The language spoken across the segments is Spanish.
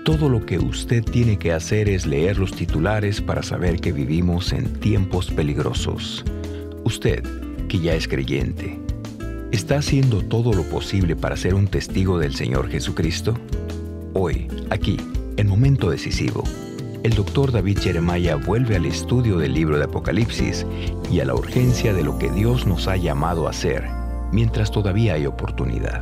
todo lo que usted tiene que hacer es leer los titulares para saber que vivimos en tiempos peligrosos. Usted, que ya es creyente, ¿está haciendo todo lo posible para ser un testigo del Señor Jesucristo? Hoy, aquí, en Momento Decisivo, el Dr. David Jeremiah vuelve al estudio del libro de Apocalipsis y a la urgencia de lo que Dios nos ha llamado a hacer mientras todavía hay oportunidad.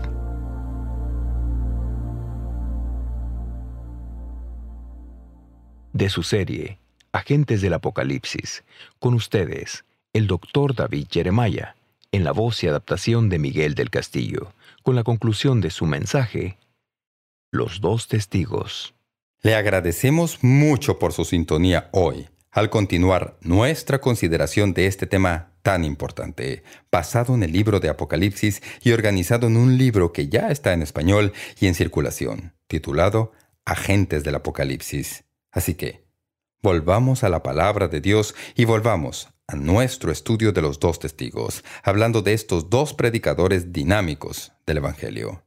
De su serie, Agentes del Apocalipsis, con ustedes, el Dr. David Jeremiah, en la voz y adaptación de Miguel del Castillo, con la conclusión de su mensaje, Los dos testigos. Le agradecemos mucho por su sintonía hoy, al continuar nuestra consideración de este tema tan importante, basado en el libro de Apocalipsis y organizado en un libro que ya está en español y en circulación, titulado Agentes del Apocalipsis. Así que, volvamos a la palabra de Dios y volvamos a nuestro estudio de los dos testigos, hablando de estos dos predicadores dinámicos del Evangelio.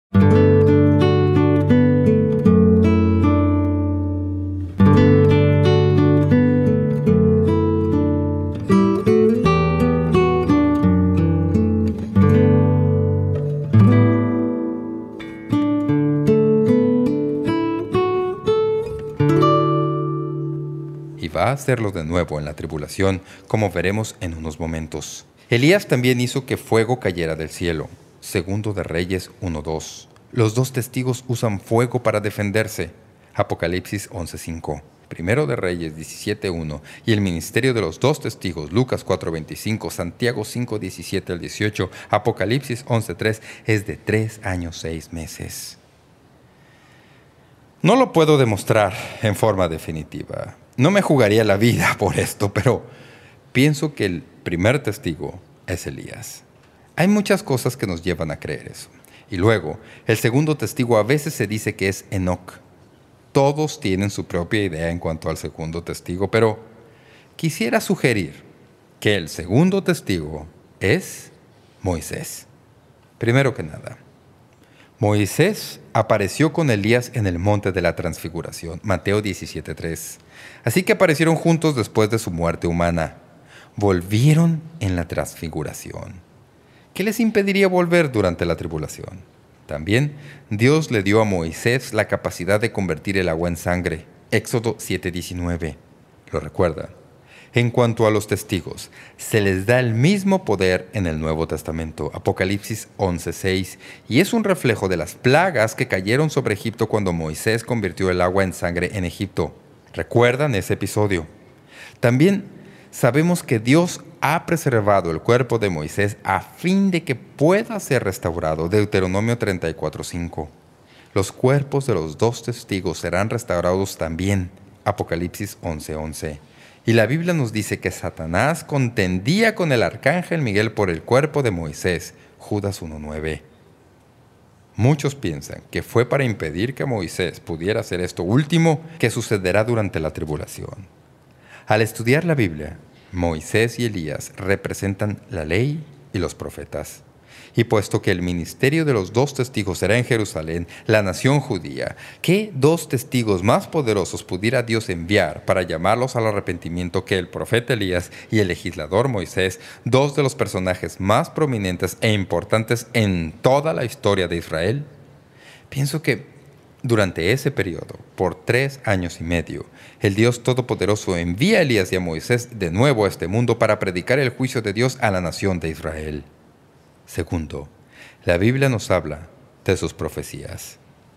Va a hacerlo de nuevo en la tribulación, como veremos en unos momentos. Elías también hizo que fuego cayera del cielo. Segundo de Reyes 1:2. Los dos testigos usan fuego para defenderse. Apocalipsis 11:5. Primero de Reyes 17:1 y el ministerio de los dos testigos, Lucas 4:25, Santiago 5:17 al 18, Apocalipsis 11:3, es de 3 años 6 meses. No lo puedo demostrar en forma definitiva. No me jugaría la vida por esto, pero pienso que el primer testigo es Elías. Hay muchas cosas que nos llevan a creer eso. Y luego, el segundo testigo a veces se dice que es Enoc. Todos tienen su propia idea en cuanto al segundo testigo, pero quisiera sugerir que el segundo testigo es Moisés. Primero que nada, Moisés apareció con Elías en el monte de la transfiguración, Mateo 17:3. Así que aparecieron juntos después de su muerte humana. Volvieron en la transfiguración. ¿Qué les impediría volver durante la tribulación? También Dios le dio a Moisés la capacidad de convertir el agua en sangre. Éxodo 7:19. ¿Lo recuerdan? En cuanto a los testigos, se les da el mismo poder en el Nuevo Testamento, Apocalipsis 11:6, y es un reflejo de las plagas que cayeron sobre Egipto cuando Moisés convirtió el agua en sangre en Egipto. ¿Recuerdan ese episodio? También sabemos que Dios ha preservado el cuerpo de Moisés a fin de que pueda ser restaurado, Deuteronomio 34:5. Los cuerpos de los dos testigos serán restaurados también, Apocalipsis 11:11. Y la Biblia nos dice que Satanás contendía con el arcángel Miguel por el cuerpo de Moisés, Judas 1:9. Muchos piensan que fue para impedir que Moisés pudiera hacer esto último que sucederá durante la tribulación. Al estudiar la Biblia, Moisés y Elías representan la ley y los profetas. Y puesto que el ministerio de los dos testigos será en Jerusalén, la nación judía, ¿qué dos testigos más poderosos pudiera Dios enviar para llamarlos al arrepentimiento que el profeta Elías y el legislador Moisés, dos de los personajes más prominentes e importantes en toda la historia de Israel? Pienso que durante ese periodo, por 3 años y medio, el Dios Todopoderoso envía a Elías y a Moisés de nuevo a este mundo para predicar el juicio de Dios a la nación de Israel. Segundo, la Biblia nos habla de sus profecías.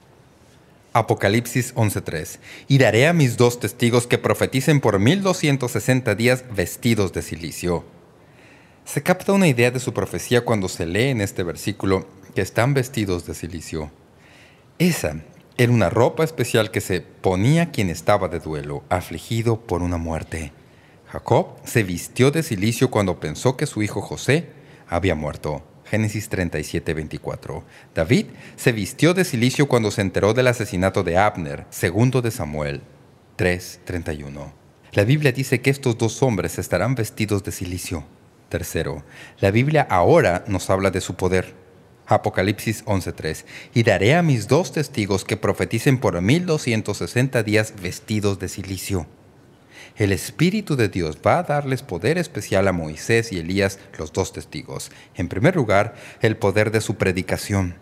Apocalipsis 11:3. Y daré a mis dos testigos que profeticen por 1260 días vestidos de cilicio. Se capta una idea de su profecía cuando se lee en este versículo que están vestidos de cilicio. Esa era una ropa especial que se ponía quien estaba de duelo, afligido por una muerte. Jacob se vistió de cilicio cuando pensó que su hijo José había muerto. Génesis 37:24. David se vistió de cilicio cuando se enteró del asesinato de Abner, segundo de Samuel 3:31. La Biblia dice que estos dos hombres estarán vestidos de cilicio. Tercero, la Biblia ahora nos habla de su poder. Apocalipsis 11:3. Y daré a mis 2 testigos que profeticen por 1260 días vestidos de cilicio. El Espíritu de Dios va a darles poder especial a Moisés y Elías, los 2 testigos. En primer lugar, el poder de su predicación.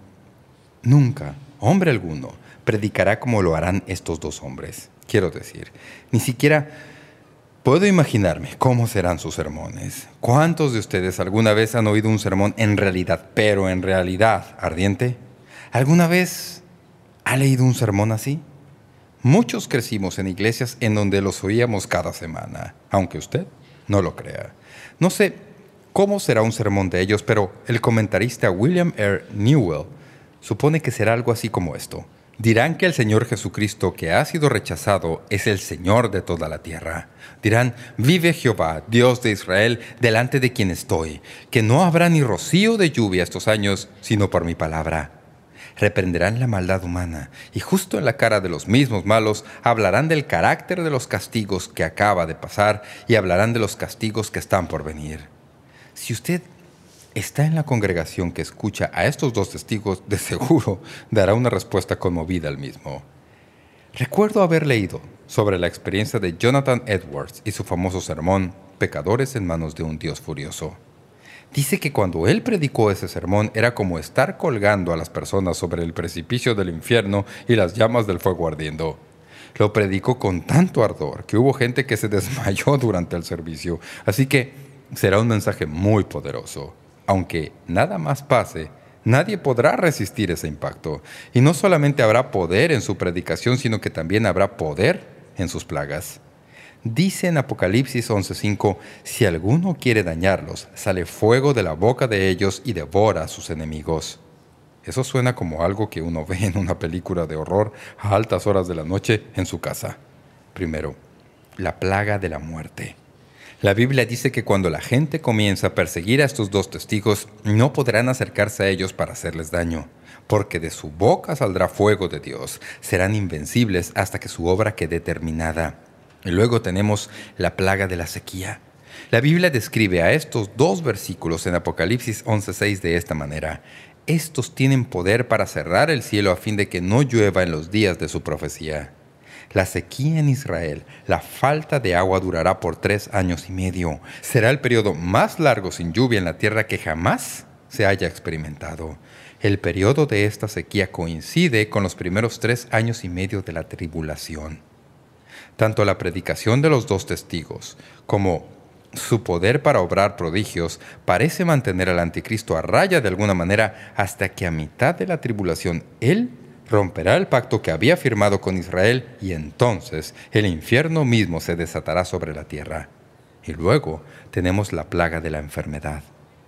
Nunca, hombre alguno, predicará como lo harán estos 2 hombres. Quiero decir, ni siquiera puedo imaginarme cómo serán sus sermones. ¿Cuántos de ustedes alguna vez han oído un sermón en realidad, pero en realidad ardiente? ¿Alguna vez ha leído un sermón así? Muchos crecimos en iglesias en donde los oíamos cada semana, aunque usted no lo crea. No sé cómo será un sermón de ellos, pero el comentarista William R. Newell supone que será algo así como esto. Dirán que el Señor Jesucristo, que ha sido rechazado, es el Señor de toda la tierra. Dirán: vive Jehová, Dios de Israel, delante de quien estoy, que no habrá ni rocío de lluvia estos años, sino por mi palabra. Reprenderán la maldad humana, y justo en la cara de los mismos malos hablarán del carácter de los castigos que acaba de pasar y hablarán de los castigos que están por venir. Si usted está en la congregación que escucha a estos 2 testigos, de seguro dará una respuesta conmovida al mismo. Recuerdo haber leído sobre la experiencia de Jonathan Edwards y su famoso sermón, Pecadores en manos de un Dios furioso. Dice que cuando él predicó ese sermón era como estar colgando a las personas sobre el precipicio del infierno y las llamas del fuego ardiendo. Lo predicó con tanto ardor que hubo gente que se desmayó durante el servicio. Así que será un mensaje muy poderoso. Aunque nada más pase, nadie podrá resistir ese impacto. Y no solamente habrá poder en su predicación, sino que también habrá poder en sus plagas. Dice en Apocalipsis 11:5, si alguno quiere dañarlos, sale fuego de la boca de ellos y devora a sus enemigos. Eso suena como algo que uno ve en una película de horror a altas horas de la noche en su casa. Primero, la plaga de la muerte. La Biblia dice que cuando la gente comienza a perseguir a estos 2 testigos, no podrán acercarse a ellos para hacerles daño, porque de su boca saldrá fuego de Dios. Serán invencibles hasta que su obra quede terminada. Y luego tenemos la plaga de la sequía. La Biblia describe a estos 2 versículos en Apocalipsis 11:6 de esta manera. Estos tienen poder para cerrar el cielo a fin de que no llueva en los días de su profecía. La sequía en Israel, la falta de agua durará por 3 años y medio. Será el periodo más largo sin lluvia en la tierra que jamás se haya experimentado. El periodo de esta sequía coincide con los primeros 3 años y medio de la tribulación. Tanto la predicación de los 2 testigos como su poder para obrar prodigios parece mantener al anticristo a raya de alguna manera hasta que a mitad de la tribulación él romperá el pacto que había firmado con Israel y entonces el infierno mismo se desatará sobre la tierra. Y luego tenemos la plaga de la enfermedad.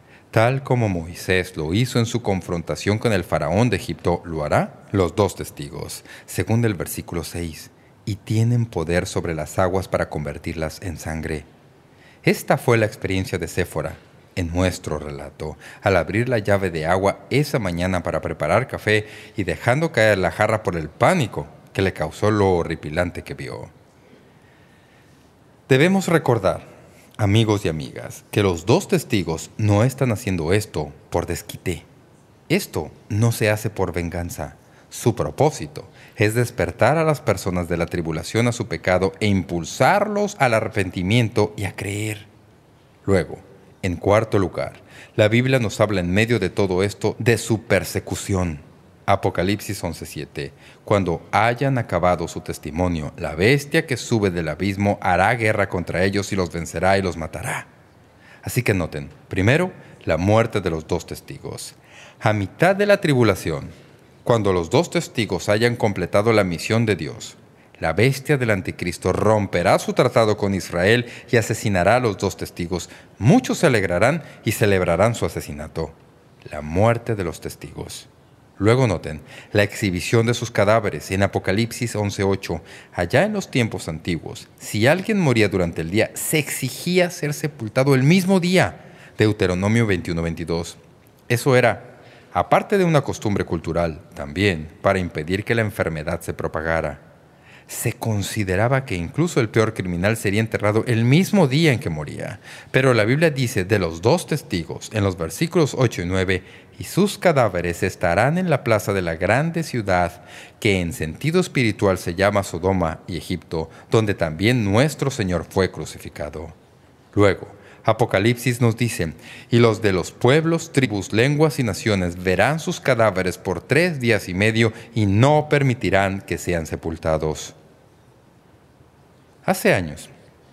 Tal como Moisés lo hizo en su confrontación con el faraón de Egipto, lo hará los 2 testigos, según el versículo 6. Y tienen poder sobre las aguas para convertirlas en sangre. Esta fue la experiencia de Séfora en nuestro relato, al abrir la llave de agua esa mañana para preparar café y dejando caer la jarra por el pánico que le causó lo horripilante que vio. Debemos recordar, amigos y amigas, que los 2 testigos no están haciendo esto por desquite. Esto no se hace por venganza. Su propósito es despertar a las personas de la tribulación a su pecado e impulsarlos al arrepentimiento y a creer. Luego, en cuarto lugar, la Biblia nos habla en medio de todo esto de su persecución. Apocalipsis 11:7. Cuando hayan acabado su testimonio, la bestia que sube del abismo hará guerra contra ellos y los vencerá y los matará. Así que noten, primero, la muerte de los 2 testigos. A mitad de la tribulación, cuando los 2 testigos hayan completado la misión de Dios, la bestia del anticristo romperá su tratado con Israel y asesinará a los 2 testigos. Muchos se alegrarán y celebrarán su asesinato. La muerte de los testigos. Luego noten la exhibición de sus cadáveres en Apocalipsis 11:8. Allá en los tiempos antiguos, si alguien moría durante el día, se exigía ser sepultado el mismo día. Deuteronomio 21:22. Eso era, aparte de una costumbre cultural, también para impedir que la enfermedad se propagara. Se consideraba que incluso el peor criminal sería enterrado el mismo día en que moría. Pero la Biblia dice de los 2 testigos, en los versículos 8 y 9, «Y sus cadáveres estarán en la plaza de la grande ciudad, que en sentido espiritual se llama Sodoma y Egipto, donde también nuestro Señor fue crucificado». Luego, Apocalipsis nos dice, «Y los de los pueblos, tribus, lenguas y naciones verán sus cadáveres por 3 días y medio y no permitirán que sean sepultados». Hace años,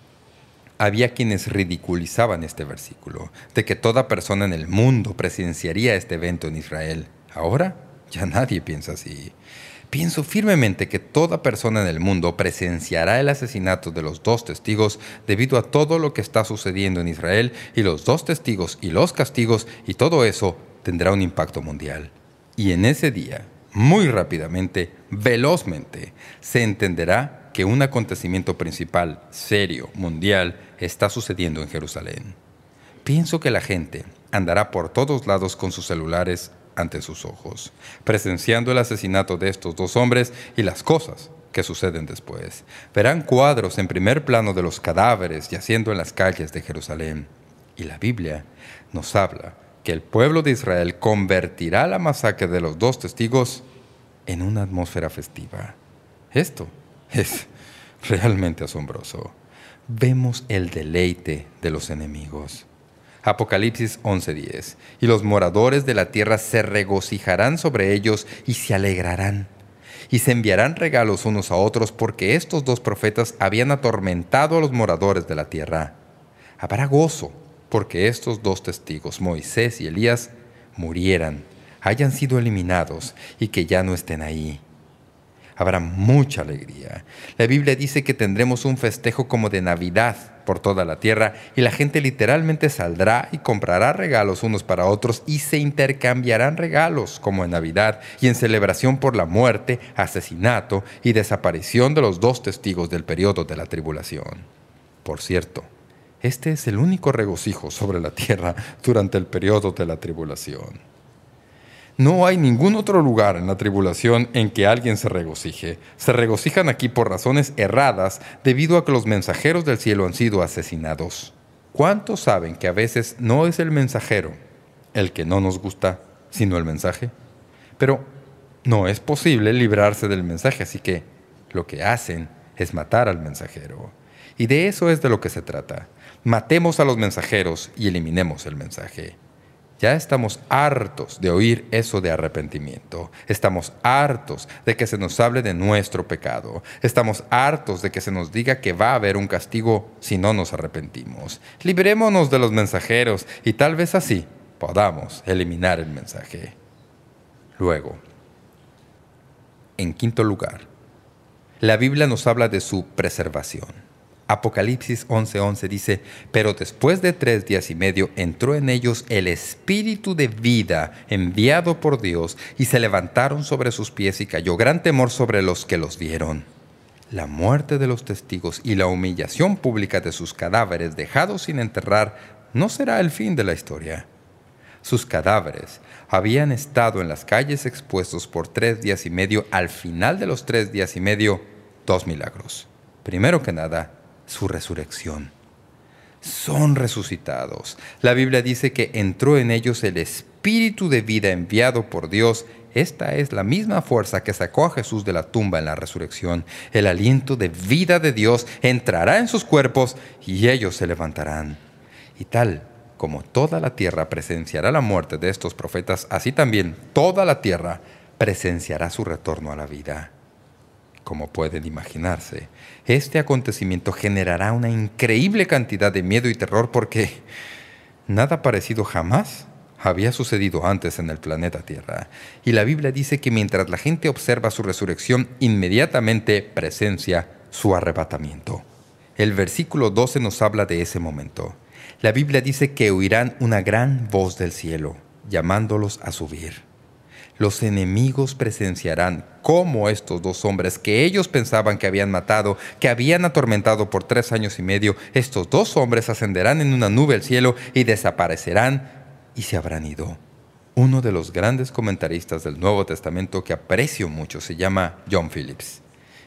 había quienes ridiculizaban este versículo, de que toda persona en el mundo presenciaría este evento en Israel. Ahora, ya nadie piensa así. Pienso firmemente que toda persona en el mundo presenciará el asesinato de los 2 testigos debido a todo lo que está sucediendo en Israel, y los 2 testigos y los castigos, y todo eso tendrá un impacto mundial. Y en ese día, muy rápidamente, velozmente, se entenderá que un acontecimiento principal, serio, mundial, está sucediendo en Jerusalén. Pienso que la gente andará por todos lados con sus celulares ante sus ojos, presenciando el asesinato de estos 2 hombres y las cosas que suceden después. Verán cuadros en primer plano de los cadáveres yaciendo en las calles de Jerusalén. Y la Biblia nos habla que el pueblo de Israel convertirá la masacre de los 2 testigos en una atmósfera festiva. Esto es realmente asombroso. Vemos el deleite de los enemigos. Apocalipsis 11:10. «Y los moradores de la tierra se regocijarán sobre ellos y se alegrarán. Y se enviarán regalos unos a otros porque estos 2 profetas habían atormentado a los moradores de la tierra. Habrá gozo porque estos 2 testigos, Moisés y Elías, murieran, hayan sido eliminados y que ya no estén ahí. Habrá mucha alegría». La Biblia dice que tendremos un festejo como de Navidad por toda la tierra, y la gente literalmente saldrá y comprará regalos unos para otros y se intercambiarán regalos como en Navidad y en celebración por la muerte, asesinato y desaparición de los 2 testigos del periodo de la tribulación. Por cierto, este es el único regocijo sobre la tierra durante el periodo de la tribulación. No hay ningún otro lugar en la tribulación en que alguien se regocije. Se regocijan aquí por razones erradas debido a que los mensajeros del cielo han sido asesinados. ¿Cuántos saben que a veces no es el mensajero el que no nos gusta, sino el mensaje? Pero no es posible librarse del mensaje, así que lo que hacen es matar al mensajero. Y de eso es de lo que se trata. Matemos a los mensajeros y eliminemos el mensaje. Ya estamos hartos de oír eso de arrepentimiento. Estamos hartos de que se nos hable de nuestro pecado. Estamos hartos de que se nos diga que va a haber un castigo si no nos arrepentimos. Librémonos de los mensajeros y tal vez así podamos eliminar el mensaje. Luego, en quinto lugar, la Biblia nos habla de su preservación. Apocalipsis 11:11 dice, «Pero después de 3 días y medio entró en ellos el Espíritu de vida enviado por Dios, y se levantaron sobre sus pies y cayó gran temor sobre los que los vieron». La muerte de los testigos y la humillación pública de sus cadáveres dejados sin enterrar no será el fin de la historia. Sus cadáveres habían estado en las calles expuestos por 3 días y medio. Al final de los 3 días y medio, 2 milagros. Primero que nada, su resurrección. Son resucitados. La Biblia dice que entró en ellos el Espíritu de vida enviado por Dios. Esta es la misma fuerza que sacó a Jesús de la tumba en la resurrección. El aliento de vida de Dios entrará en sus cuerpos y ellos se levantarán. Y tal como toda la tierra presenciará la muerte de estos profetas, así también toda la tierra presenciará su retorno a la vida. Como pueden imaginarse, este acontecimiento generará una increíble cantidad de miedo y terror porque nada parecido jamás había sucedido antes en el planeta Tierra. Y la Biblia dice que mientras la gente observa su resurrección, inmediatamente presencia su arrebatamiento. El versículo 12 nos habla de ese momento. La Biblia dice que oirán una gran voz del cielo, llamándolos a subir. Los enemigos presenciarán cómo estos 2 hombres que ellos pensaban que habían matado, que habían atormentado por 3 años y medio, estos 2 hombres ascenderán en una nube al cielo y desaparecerán y se habrán ido. Uno de los grandes comentaristas del Nuevo Testamento que aprecio mucho se llama John Phillips.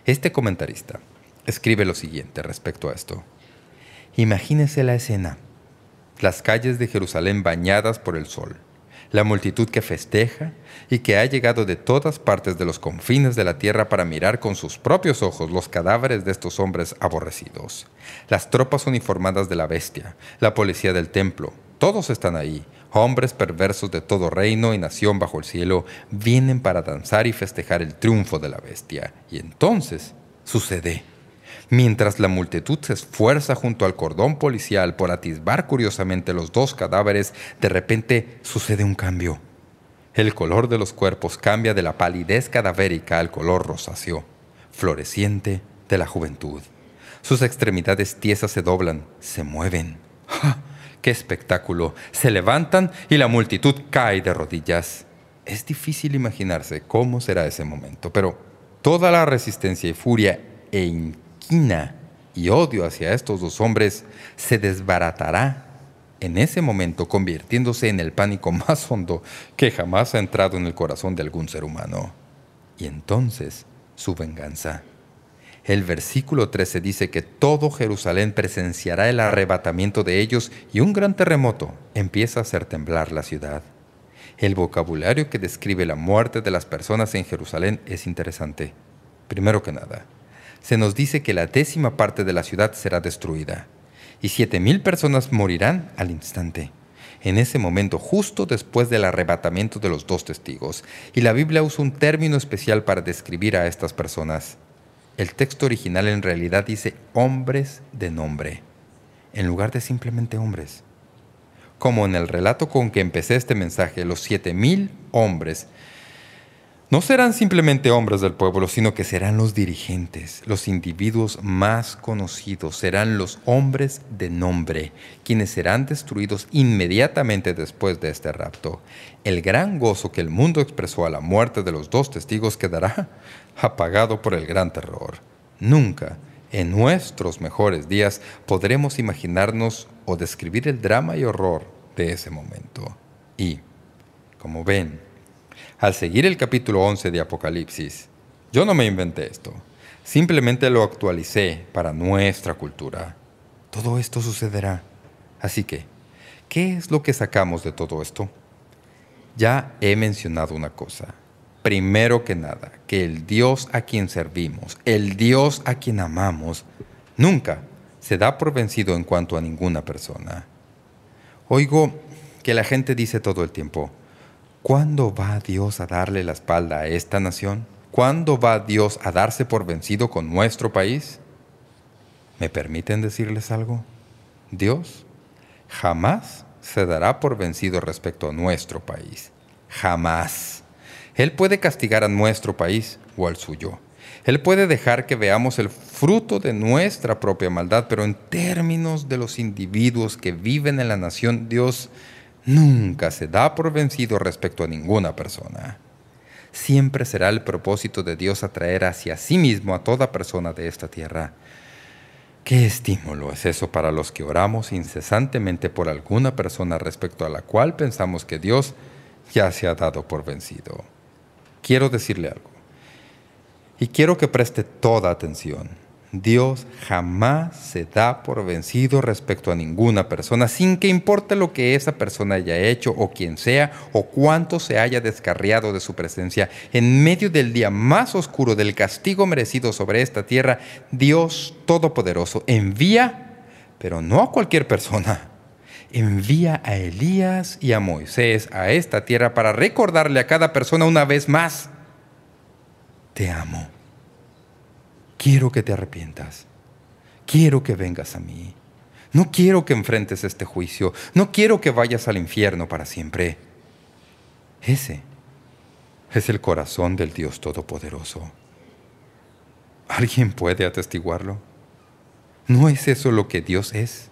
Este comentarista escribe lo siguiente respecto a esto. Imagínese la escena. Las calles de Jerusalén bañadas por el sol. La multitud que festeja y que ha llegado de todas partes de los confines de la tierra para mirar con sus propios ojos los cadáveres de estos hombres aborrecidos. Las tropas uniformadas de la bestia, la policía del templo, todos están ahí. Hombres perversos de todo reino y nación bajo el cielo vienen para danzar y festejar el triunfo de la bestia. Y entonces sucede. Mientras la multitud se esfuerza junto al cordón policial por atisbar curiosamente los dos cadáveres, de repente sucede un cambio. El color de los cuerpos cambia de la palidez cadavérica al color rosáceo, floreciente de la juventud. Sus extremidades tiesas se doblan, se mueven. ¡Ja! ¡Qué espectáculo! Se levantan y la multitud cae de rodillas. Es difícil imaginarse cómo será ese momento, pero toda la resistencia y furia e inquina y odio hacia estos dos hombres se desbaratará en ese momento, convirtiéndose en el pánico más hondo que jamás ha entrado en el corazón de algún ser humano. Y entonces su venganza. El versículo 13 dice que todo Jerusalén presenciará el arrebatamiento de ellos y un gran terremoto empieza a hacer temblar la ciudad. El vocabulario que describe la muerte de las personas en Jerusalén es interesante. Primero que nada, se nos dice que la 10ª parte de la ciudad será destruida y 7,000 personas morirán al instante. En ese momento, justo después del arrebatamiento de los dos testigos. Y la Biblia usa un término especial para describir a estas personas. El texto original en realidad dice hombres de nombre, en lugar de simplemente hombres. Como en el relato con que empecé este mensaje, los 7,000 hombres no serán simplemente hombres del pueblo, sino que serán los dirigentes, los individuos más conocidos, serán los hombres de nombre, quienes serán destruidos inmediatamente después de este rapto. El gran gozo que el mundo expresó a la muerte de los dos testigos quedará apagado por el gran terror. Nunca, en nuestros mejores días, podremos imaginarnos o describir el drama y horror de ese momento. Y, como ven, al seguir el capítulo 11 de Apocalipsis, yo no me inventé esto. Simplemente lo actualicé para nuestra cultura. Todo esto sucederá. Así que, ¿qué es lo que sacamos de todo esto? Ya he mencionado una cosa. Primero que nada, que el Dios a quien servimos, el Dios a quien amamos, nunca se da por vencido en cuanto a ninguna persona. Oigo que la gente dice todo el tiempo, ¿cuándo va Dios a darle la espalda a esta nación? ¿Cuándo va Dios a darse por vencido con nuestro país? ¿Me permiten decirles algo? Dios jamás se dará por vencido respecto a nuestro país. Jamás. Él puede castigar a nuestro país o al suyo. Él puede dejar que veamos el fruto de nuestra propia maldad, pero en términos de los individuos que viven en la nación, Dios nunca se da por vencido respecto a ninguna persona. Siempre será el propósito de Dios atraer hacia sí mismo a toda persona de esta tierra. ¿Qué estímulo es eso para los que oramos incesantemente por alguna persona respecto a la cual pensamos que Dios ya se ha dado por vencido? Quiero decirle algo, y quiero que preste toda atención. Dios jamás se da por vencido respecto a ninguna persona, sin que importe lo que esa persona haya hecho, o quien sea, o cuánto se haya descarriado de su presencia. En medio del día más oscuro del castigo merecido sobre esta tierra, Dios Todopoderoso envía, pero no a cualquier persona, envía a Elías y a Moisés a esta tierra para recordarle a cada persona una vez más: te amo. Quiero que te arrepientas. Quiero que vengas a mí. No quiero que enfrentes este juicio. No quiero que vayas al infierno para siempre. Ese es el corazón del Dios Todopoderoso. ¿Alguien puede atestiguarlo? ¿No es eso lo que Dios es?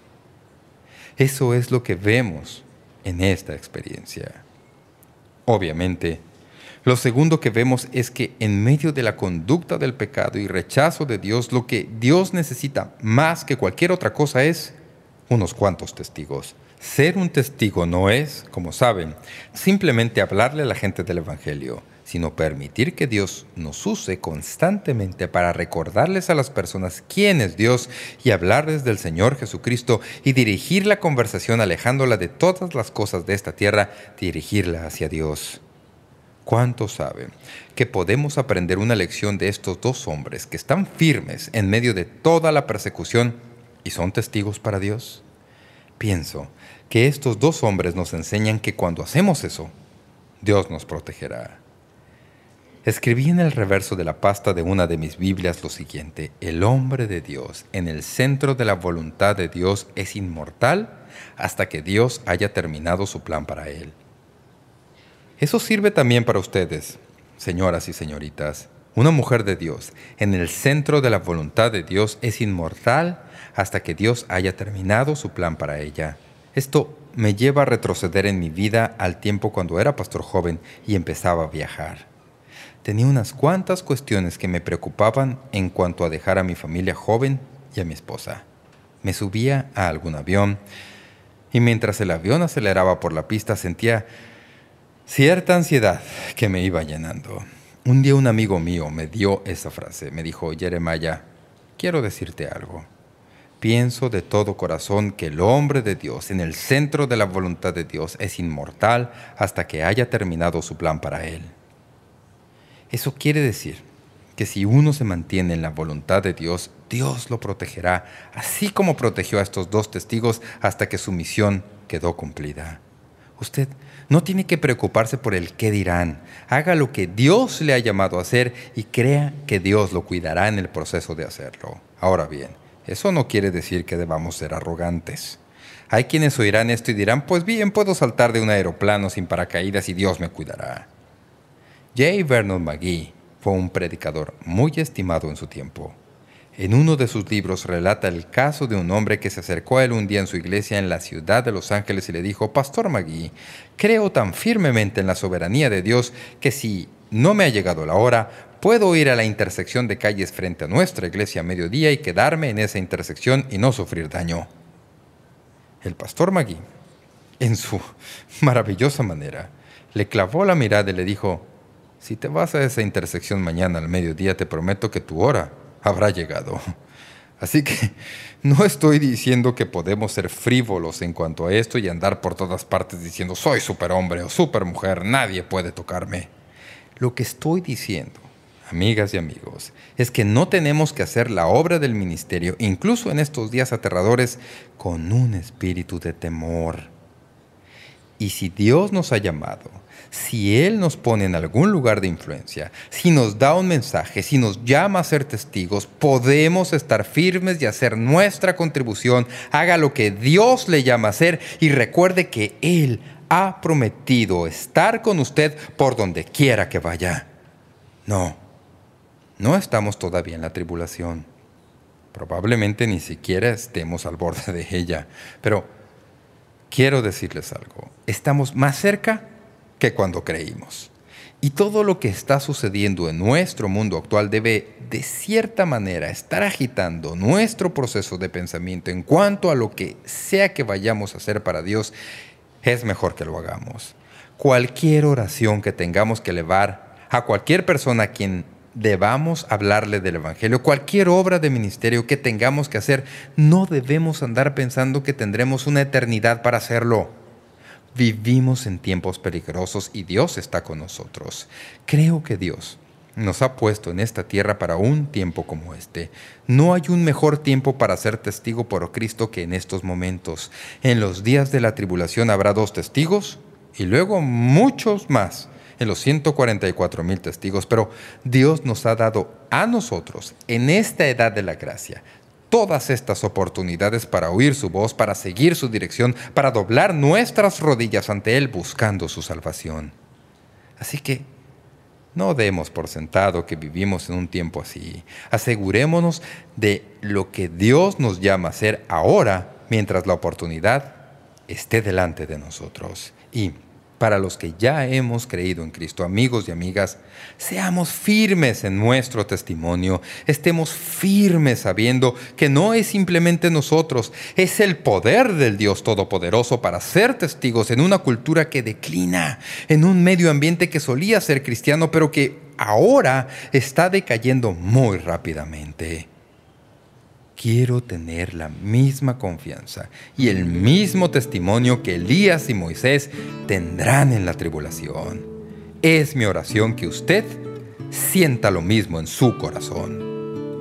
Eso es lo que vemos en esta experiencia. Obviamente, lo segundo que vemos es que en medio de la conducta del pecado y rechazo de Dios, lo que Dios necesita más que cualquier otra cosa es unos cuantos testigos. Ser un testigo no es, como saben, simplemente hablarle a la gente del Evangelio, sino permitir que Dios nos use constantemente para recordarles a las personas quién es Dios y hablarles del Señor Jesucristo y dirigir la conversación alejándola de todas las cosas de esta tierra, dirigirla hacia Dios. ¿Cuántos saben que podemos aprender una lección de estos dos hombres que están firmes en medio de toda la persecución y son testigos para Dios? Pienso que estos dos hombres nos enseñan que cuando hacemos eso, Dios nos protegerá. Escribí en el reverso de la pasta de una de mis Biblias lo siguiente: el hombre de Dios, en el centro de la voluntad de Dios, es inmortal hasta que Dios haya terminado su plan para él. Eso sirve también para ustedes, señoras y señoritas. Una mujer de Dios, en el centro de la voluntad de Dios, es inmortal hasta que Dios haya terminado su plan para ella. Esto me lleva a retroceder en mi vida al tiempo cuando era pastor joven y empezaba a viajar. Tenía unas cuantas cuestiones que me preocupaban en cuanto a dejar a mi familia joven y a mi esposa. Me subía a algún avión y mientras el avión aceleraba por la pista sentía cierta ansiedad que me iba llenando. Un día un amigo mío me dio esa frase. Me dijo: Jeremiah, quiero decirte algo. Pienso de todo corazón que el hombre de Dios, en el centro de la voluntad de Dios, es inmortal hasta que haya terminado su plan para él. Eso quiere decir que si uno se mantiene en la voluntad de Dios, Dios lo protegerá, así como protegió a estos dos testigos hasta que su misión quedó cumplida. Usted no tiene que preocuparse por el qué dirán. Haga lo que Dios le ha llamado a hacer y crea que Dios lo cuidará en el proceso de hacerlo. Ahora bien, eso no quiere decir que debamos ser arrogantes. Hay quienes oirán esto y dirán: pues bien, puedo saltar de un aeroplano sin paracaídas y Dios me cuidará. J. Vernon McGee fue un predicador muy estimado en su tiempo. En uno de sus libros relata el caso de un hombre que se acercó a él un día en su iglesia en la ciudad de Los Ángeles y le dijo: Pastor McGee, creo tan firmemente en la soberanía de Dios que si no me ha llegado la hora, puedo ir a la intersección de calles frente a nuestra iglesia a mediodía y quedarme en esa intersección y no sufrir daño. El pastor McGee, en su maravillosa manera, le clavó la mirada y le dijo: si te vas a esa intersección mañana al mediodía, te prometo que tu hora habrá llegado. Así que no estoy diciendo que podemos ser frívolos en cuanto a esto y andar por todas partes diciendo: soy superhombre o supermujer, nadie puede tocarme. Lo que estoy diciendo, amigas y amigos, es que no tenemos que hacer la obra del ministerio, incluso en estos días aterradores, con un espíritu de temor. Y si Dios nos ha llamado, si Él nos pone en algún lugar de influencia, si nos da un mensaje, si nos llama a ser testigos, podemos estar firmes y hacer nuestra contribución. Haga lo que Dios le llama a hacer y recuerde que Él ha prometido estar con usted por donde quiera que vaya. No estamos todavía en la tribulación. Probablemente ni siquiera estemos al borde de ella. Pero quiero decirles algo. Estamos más cerca que cuando creímos. Y todo lo que está sucediendo en nuestro mundo actual debe, de cierta manera, estar agitando nuestro proceso de pensamiento en cuanto a lo que sea que vayamos a hacer para Dios. Es mejor que lo hagamos. Cualquier oración que tengamos que elevar a cualquier persona a quien debamos hablarle del Evangelio, cualquier obra de ministerio que tengamos que hacer, no debemos andar pensando que tendremos una eternidad para hacerlo. Vivimos en tiempos peligrosos y Dios está con nosotros. Creo que Dios nos ha puesto en esta tierra para un tiempo como este. No hay un mejor tiempo para ser testigo por Cristo que en estos momentos. En los días de la tribulación habrá 2 testigos y luego muchos más en los 144,000 testigos. Pero Dios nos ha dado a nosotros, en esta edad de la gracia, todas estas oportunidades para oír su voz, para seguir su dirección, para doblar nuestras rodillas ante Él buscando su salvación. Así que no demos por sentado que vivimos en un tiempo así. Asegurémonos de lo que Dios nos llama a hacer ahora, mientras la oportunidad esté delante de nosotros. Y Para los que ya hemos creído en Cristo, amigos y amigas, seamos firmes en nuestro testimonio. Estemos firmes sabiendo que no es simplemente nosotros, es el poder del Dios Todopoderoso para ser testigos en una cultura que declina, en un medio ambiente que solía ser cristiano, pero que ahora está decayendo muy rápidamente. Quiero tener la misma confianza y el mismo testimonio que Elías y Moisés tendrán en la tribulación. Es mi oración que usted sienta lo mismo en su corazón.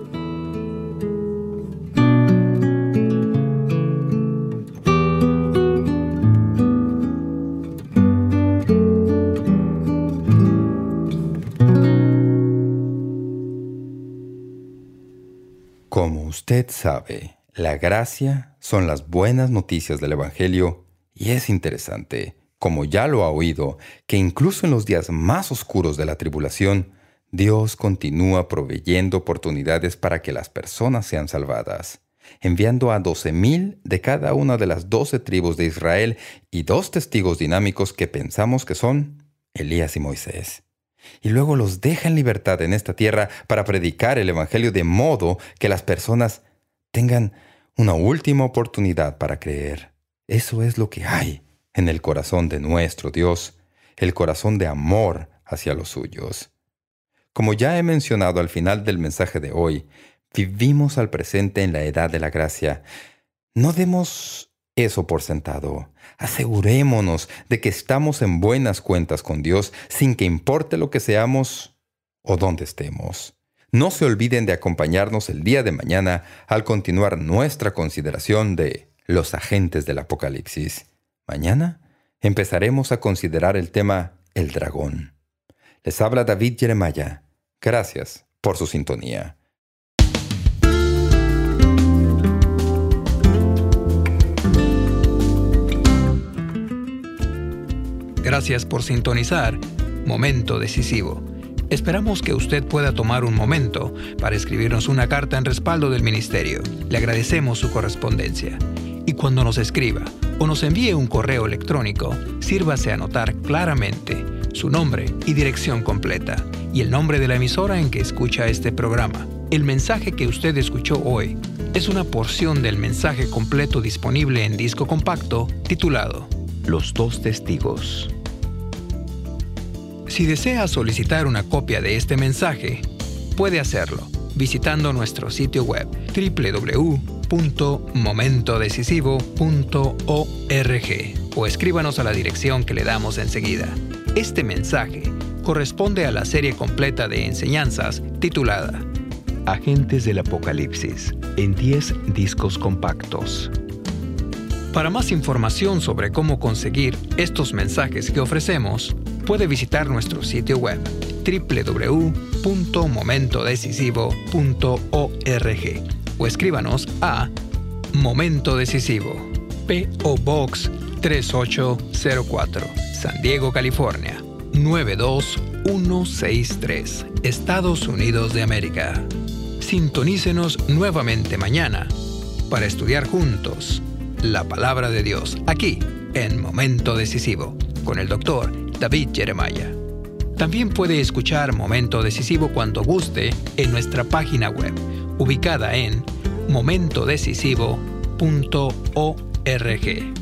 Como usted sabe, la gracia son las buenas noticias del Evangelio y es interesante, como ya lo ha oído, que incluso en los días más oscuros de la tribulación, Dios continúa proveyendo oportunidades para que las personas sean salvadas, enviando a 12,000 de cada una de las 12 tribus de Israel y 2 testigos dinámicos que pensamos que son Elías y Moisés. Y luego los deja en libertad en esta tierra para predicar el Evangelio de modo que las personas tengan una última oportunidad para creer. Eso es lo que hay en el corazón de nuestro Dios, el corazón de amor hacia los suyos. Como ya he mencionado al final del mensaje de hoy, vivimos al presente en la edad de la gracia. No demos eso por sentado. Asegurémonos de que estamos en buenas cuentas con Dios sin que importe lo que seamos o dónde estemos. No se olviden de acompañarnos el día de mañana al continuar nuestra consideración de los agentes del Apocalipsis. Mañana empezaremos a considerar el tema El dragón. Les habla David Jeremiah. Gracias por su sintonía. Gracias por sintonizar Momento Decisivo. Esperamos que usted pueda tomar un momento para escribirnos una carta en respaldo del ministerio. Le agradecemos su correspondencia. Y cuando nos escriba o nos envíe un correo electrónico, sírvase a anotar claramente su nombre y dirección completa y el nombre de la emisora en que escucha este programa. El mensaje que usted escuchó hoy es una porción del mensaje completo disponible en disco compacto titulado Los 2 testigos. Si desea solicitar una copia de este mensaje, puede hacerlo visitando nuestro sitio web www.momentodecisivo.org o escríbanos a la dirección que le damos enseguida. Este mensaje corresponde a la serie completa de enseñanzas titulada Agentes del Apocalipsis en 10 discos compactos. Para más información sobre cómo conseguir estos mensajes que ofrecemos, puede visitar nuestro sitio web www.momentodecisivo.org o escríbanos a Momento Decisivo, P.O. Box 3804, San Diego, California, 92163, Estados Unidos de América. Sintonícenos nuevamente mañana para estudiar juntos la Palabra de Dios aquí en Momento Decisivo con el Dr. David Jeremiah. También puede escuchar Momento Decisivo cuando guste en nuestra página web, ubicada en momentodecisivo.org.